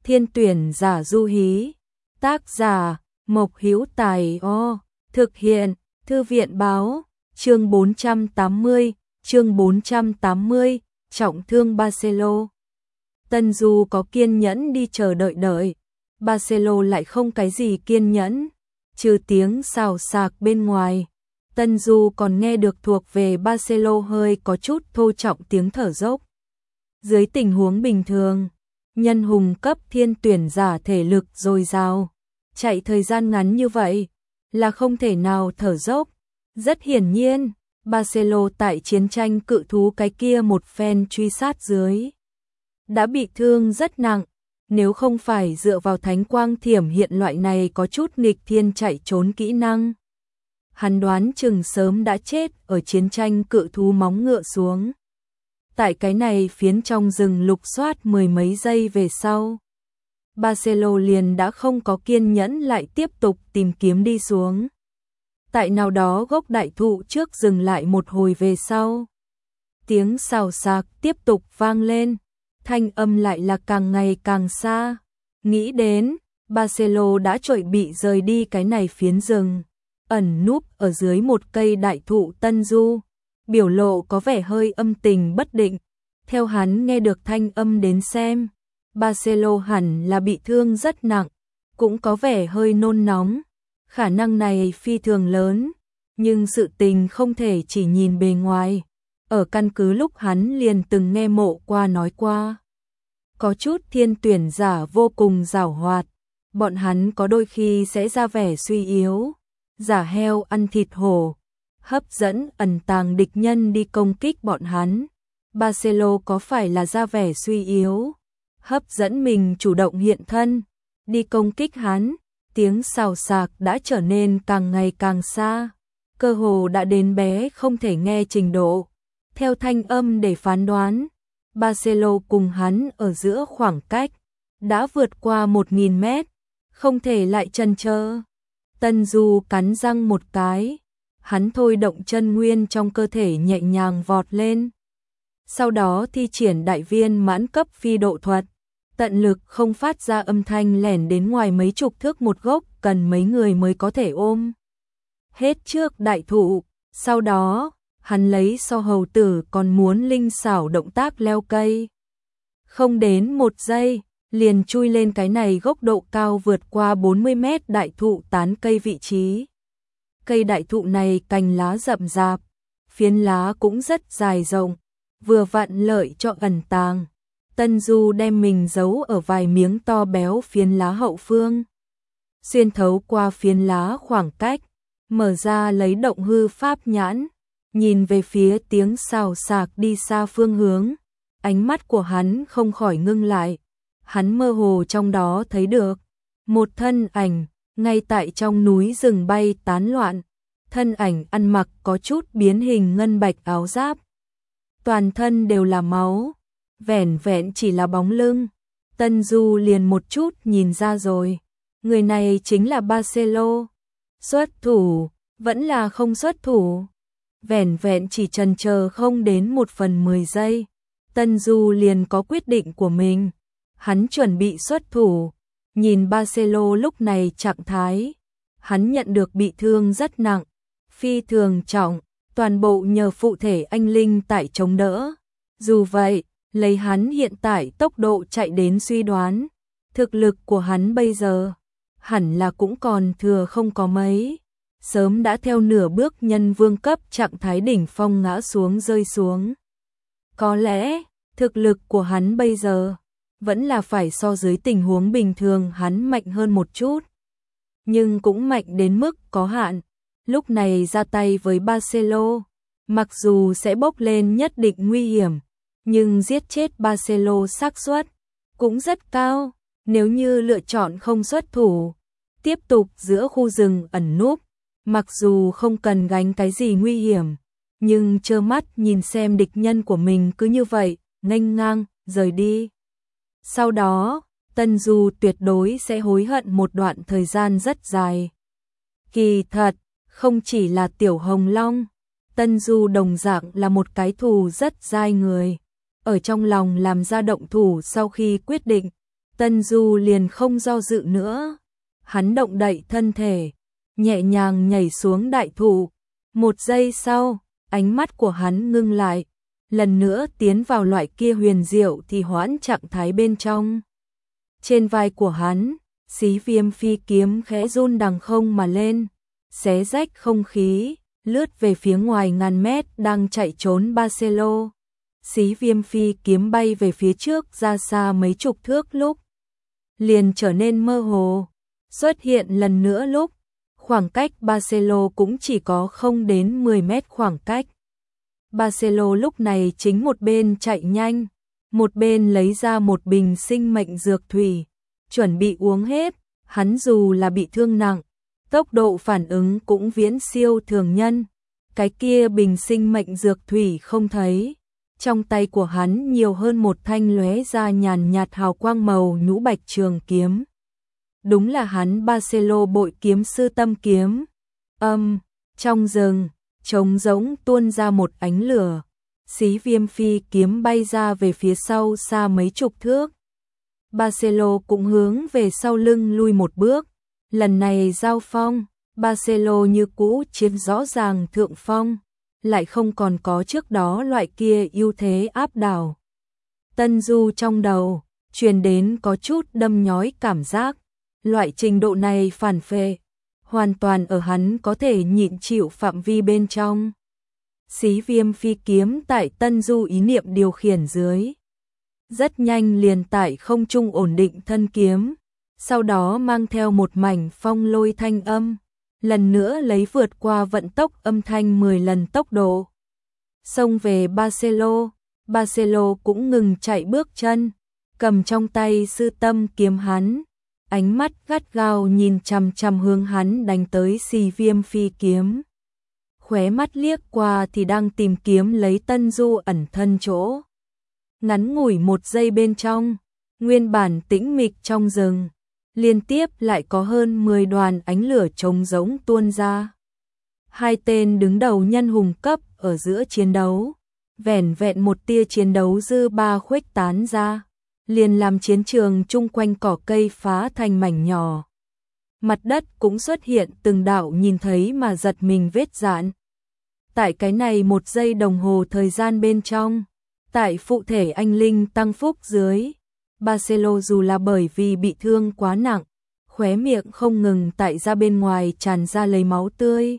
Thiên tuyển giả du hí. Tác giả Mộc Hữu Tài. Thực hiện Thư viện báo. Chương 480, trọng thương Barcelo. Tân Du có kiên nhẫn đi chờ đợi. Barcelo lại không cái gì kiên nhẫn, trừ tiếng xào xạc bên ngoài. Tân Du còn nghe được thuộc về Barcelo hơi có chút thô trọng tiếng thở dốc. Dưới tình huống bình thường, nhân hùng cấp thiên tuyển giả thể lực dồi dào, chạy thời gian ngắn như vậy là không thể nào thở dốc. Rất hiển nhiên, Barcelo tại chiến tranh cự thú cái kia một phen truy sát dưới đã bị thương rất nặng, nếu không phải dựa vào thánh quang thiểm hiện loại này có chút nghịch thiên chạy trốn kỹ năng, hắn đoán chừng sớm đã chết ở chiến tranh cự thú móng ngựa xuống. Tại cái này phiến trong rừng lục soát mười mấy giây về sau, Barcelo liền đã không có kiên nhẫn lại tiếp tục tìm kiếm đi xuống. Tại nào đó gốc đại thụ trước dừng lại một hồi về sau, tiếng xào xạc tiếp tục vang lên, thanh âm lại là càng ngày càng xa. Nghĩ đến, Barcelo đã chuẩn bị rời đi cái này phiến rừng, ẩn núp ở dưới một cây đại thụ. Tân Du biểu lộ có vẻ hơi âm tình bất định. Theo hắn nghe được thanh âm đến xem, Barcelo hẳn là bị thương rất nặng, cũng có vẻ hơi nôn nóng. Khả năng này phi thường lớn, nhưng sự tình không thể chỉ nhìn bề ngoài. Ở căn cứ lúc hắn liền từng nghe Mộ Qua nói qua, có chút thiên tuyển giả vô cùng giảo hoạt, bọn hắn có đôi khi sẽ ra vẻ suy yếu, giả heo ăn thịt hổ, hấp dẫn ẩn tàng địch nhân đi công kích bọn hắn. Barcelo có phải là ra vẻ suy yếu, hấp dẫn mình chủ động hiện thân, đi công kích hắn? Tiếng xào xạc đã trở nên càng ngày càng xa, cơ hồ đã đến bé không thể nghe trình độ. Theo thanh âm để phán đoán, Barcelo cùng hắn ở giữa khoảng cách đã vượt qua 1000 mét, không thể lại chần chờ. Tân Du cắn răng một cái, hắn thôi động chân nguyên trong cơ thể nhẹ nhàng vọt lên. Sau đó thi triển đại viên mãn cấp phi độ thuật, tận lực không phát ra âm thanh lẻn đến ngoài mấy chục thước một gốc, cần mấy người mới có thể ôm hết trước đại thụ. Sau đó, hắn lấy so hầu tử còn muốn linh xảo động tác leo cây. Không đến 1 giây, liền chui lên cái này gốc độ cao vượt qua 40 mét đại thụ tán cây vị trí. Cây đại thụ này cành lá rậm rạp, phiến lá cũng rất dài rộng, vừa vặn lợi cho ẩn tàng. Tân Du đem mình giấu ở vài miếng to béo phiến lá hậu phương, xuyên thấu qua phiến lá khoảng cách, mở ra lấy động hư pháp nhãn, nhìn về phía tiếng xào xạc đi xa phương hướng. Ánh mắt của hắn không khỏi ngưng lại, hắn mơ hồ trong đó thấy được một thân ảnh ngay tại trong núi rừng bay tán loạn. Thân ảnh ăn mặc có chút biến hình ngân bạch áo giáp, toàn thân đều là máu, vẻn vẹn chỉ là bóng lưng, Tân Du liền một chút nhìn ra rồi, người này chính là Barcelo. Xuất thủ, vẫn là không xuất thủ? Vẻn vẹn chỉ chần chờ không đến 1/10 giây, Tân Du liền có quyết định của mình. Hắn chuẩn bị xuất thủ, nhìn Barcelo lúc này trạng thái, hắn nhận được bị thương rất nặng, phi thường trọng, toàn bộ nhờ phụ thể anh linh tại chống đỡ. Dù vậy, lấy hắn hiện tại tốc độ chạy đến suy đoán, thực lực của hắn bây giờ hẳn là cũng còn thừa không có mấy, sớm đã theo nửa bước nhân vương cấp trạng thái đỉnh phong ngã xuống rơi xuống. Có lẽ, thực lực của hắn bây giờ vẫn là phải so dưới tình huống bình thường hắn mạnh hơn một chút, nhưng cũng mạnh đến mức có hạn. Lúc này ra tay với Barcelo, mặc dù sẽ bốc lên nhất định nguy hiểm, nhưng giết chết Barcelo xác suất cũng rất cao. Nếu như lựa chọn không xuất thủ, tiếp tục giữa khu rừng ẩn núp, mặc dù không cần gánh cái gì nguy hiểm, nhưng trơ mắt nhìn xem địch nhân của mình cứ như vậy nghênh ngang rời đi, sau đó Tân Du tuyệt đối sẽ hối hận một đoạn thời gian rất dài. Kỳ thật, không chỉ là Tiểu Hồng Long, Tân Du đồng dạng là một cái thù rất dai người. Ở trong lòng làm ra động thủ sau khi quyết định, Tân Du liền không do dự nữa. Hắn động đậy thân thể, nhẹ nhàng nhảy xuống đại thụ. Một giây sau, ánh mắt của hắn ngưng lại, lần nữa tiến vào loại kia huyền diệu thì hoãn trạng thái bên trong. Trên vai của hắn, Xí Viêm phi kiếm khẽ run đằng không mà lên, xé rách không khí, lướt về phía ngoài ngàn mét đang chạy trốn Barcelo. Xí Viêm phi kiếm bay về phía trước ra xa mấy chục thước lúc liền trở nên mơ hồ, xuất hiện lần nữa lúc khoảng cách Barcelo cũng chỉ có không đến 10 mét khoảng cách. Barcelo lúc này chính một bên chạy nhanh, một bên lấy ra một bình sinh mệnh dược thủy, chuẩn bị uống hết. Hắn dù là bị thương nặng, tốc độ phản ứng cũng viễn siêu thường nhân. Cái kia bình sinh mệnh dược thủy không thấy. Trong tay của hắn nhiều hơn một thanh lóe ra nhàn nhạt hào quang màu nhũ bạch trường kiếm. Đúng là hắn Barcelo bội kiếm sư tâm kiếm. Trong rừng, trống rỗng tuôn ra một ánh lửa. Xí Viêm phi kiếm bay ra về phía sau xa mấy chục thước. Barcelo cũng hướng về sau lưng lui một bước. Lần này giao phong, Barcelo như cũ chiếm rõ ràng thượng phong, lại không còn có trước đó loại kia ưu thế áp đảo. Tân Du trong đầu truyền đến có chút đâm nhói cảm giác, loại trình độ này phản phệ hoàn toàn ở hắn có thể nhịn chịu phạm vi bên trong. Xí Viêm phi kiếm tại Tân Du ý niệm điều khiển dưới, rất nhanh liền tại không trung ổn định thân kiếm, sau đó mang theo một mảnh phong lôi thanh âm, lần nữa lấy vượt qua vận tốc âm thanh 10 lần tốc độ. Xông về Barcelo, Barcelo cũng ngừng chạy bước chân, cầm trong tay sư tâm kiếm hắn, ánh mắt gắt gao nhìn chằm chằm hướng hắn đánh tới Xí Viêm phi kiếm. Khóe mắt liếc qua thì đang tìm kiếm lấy Tân Du ẩn thân chỗ. Ngắn ngủi một giây bên trong, nguyên bản tĩnh mịch trong rừng, liên tiếp lại có hơn 10 đoàn ánh lửa trống rỗng tuôn ra. Hai tên đứng đầu nhân hùng cấp ở giữa chiến đấu, vẻn vẹn một tia chiến đấu dư ba khuếch tán ra, liền làm chiến trường chung quanh cỏ cây phá thành mảnh nhỏ. Mặt đất cũng xuất hiện từng đạo nhìn thấy mà giật mình vết rạn. Tại cái này một giây đồng hồ thời gian bên trong, tại phụ thể anh linh tăng phúc dưới, Barcelo dù là bởi vì bị thương quá nặng, khóe miệng không ngừng tại ra bên ngoài tràn ra lấy máu tươi.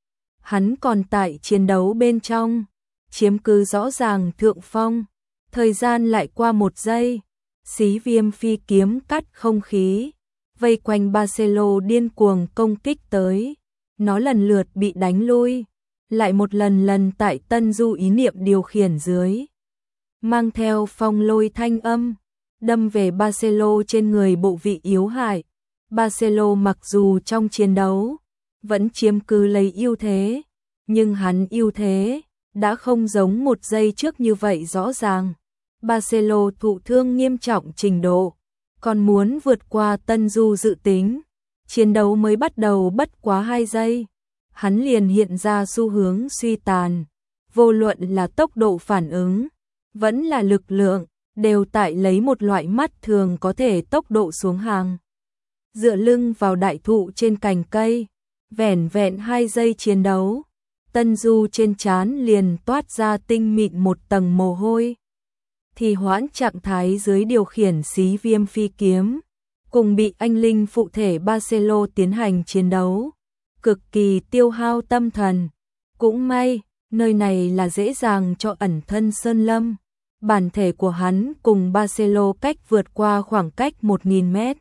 Hắn còn tại chiến đấu bên trong, chiếm cứ rõ ràng thượng phong. Thời gian lại qua một giây, Xí Viêm phi kiếm cắt không khí, vây quanh Barcelo điên cuồng công kích tới. Nó lần lượt bị đánh lui, lại một lần tại Tân Du ý niệm điều khiển dưới, mang theo phong lôi thanh âm, đâm về Barcelo trên người bộ vị yếu hại. Barcelo mặc dù trong chiến đấu vẫn chiếm cứ lấy ưu thế, nhưng hắn ưu thế đã không giống một giây trước như vậy rõ ràng. Barcelo thụ thương nghiêm trọng trình độ, còn muốn vượt qua Tân Du dự tính. Chiến đấu mới bắt đầu bất quá 2 giây, hắn liền hiện ra xu hướng suy tàn. Vô luận là tốc độ phản ứng, vẫn là lực lượng, đều tại lấy một loại mắt thường có thể tốc độ xuống hàng. Dựa lưng vào đại thụ trên cành cây, vẻn vẹn 2 giây chiến đấu, Tân Du trên trán liền toát ra tinh mịn một tầng mồ hôi. Thì hoãn trạng thái dưới điều khiển Xí Viêm phi kiếm, cùng bị anh linh phụ thể Barcelo tiến hành chiến đấu, cực kỳ tiêu hao tâm thần. Cũng may, nơi này là dễ dàng cho ẩn thân sơn lâm. Bản thể của hắn cùng Barcelo cách vượt qua khoảng cách 1000 mét.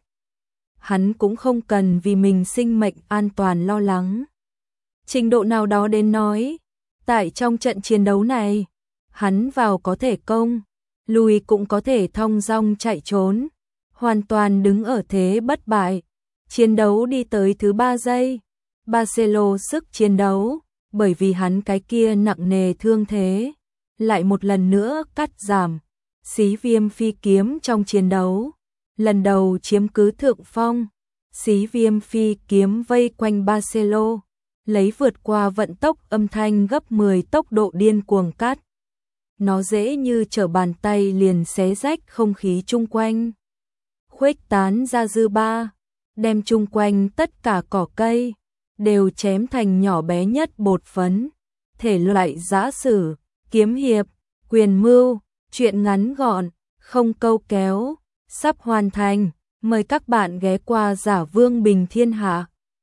Hắn cũng không cần vì mình sinh mệnh an toàn lo lắng. Trình độ nào đó đến nói, tại trong trận chiến đấu này, hắn vào có thể công, lùi cũng có thể thong dong chạy trốn, hoàn toàn đứng ở thế bất bại. Chiến đấu đi tới thứ 3 giây, Barcelo sức chiến đấu, bởi vì hắn cái kia nặng nề thương thế, lại một lần nữa cắt giảm. Xí Viêm phi kiếm trong chiến đấu, lần đầu chiếm cứ thượng phong. Xí Viêm phi kiếm vây quanh Barcelo, lấy vượt qua vận tốc âm thanh gấp 10 tốc độ điên cuồng cắt. Nó dễ như trở bàn tay liền xé rách không khí chung quanh. khuếch tán ra dư ba, đem chung quanh tất cả cỏ cây đều chém thành nhỏ bé nhất bột phấn. Thể loại giã sử, kiếm hiệp, quyền mưu, truyện ngắn gọn, không câu kéo, sắp hoàn thành. Mời các bạn ghé qua Giả Vương Bình Thiên Hạ.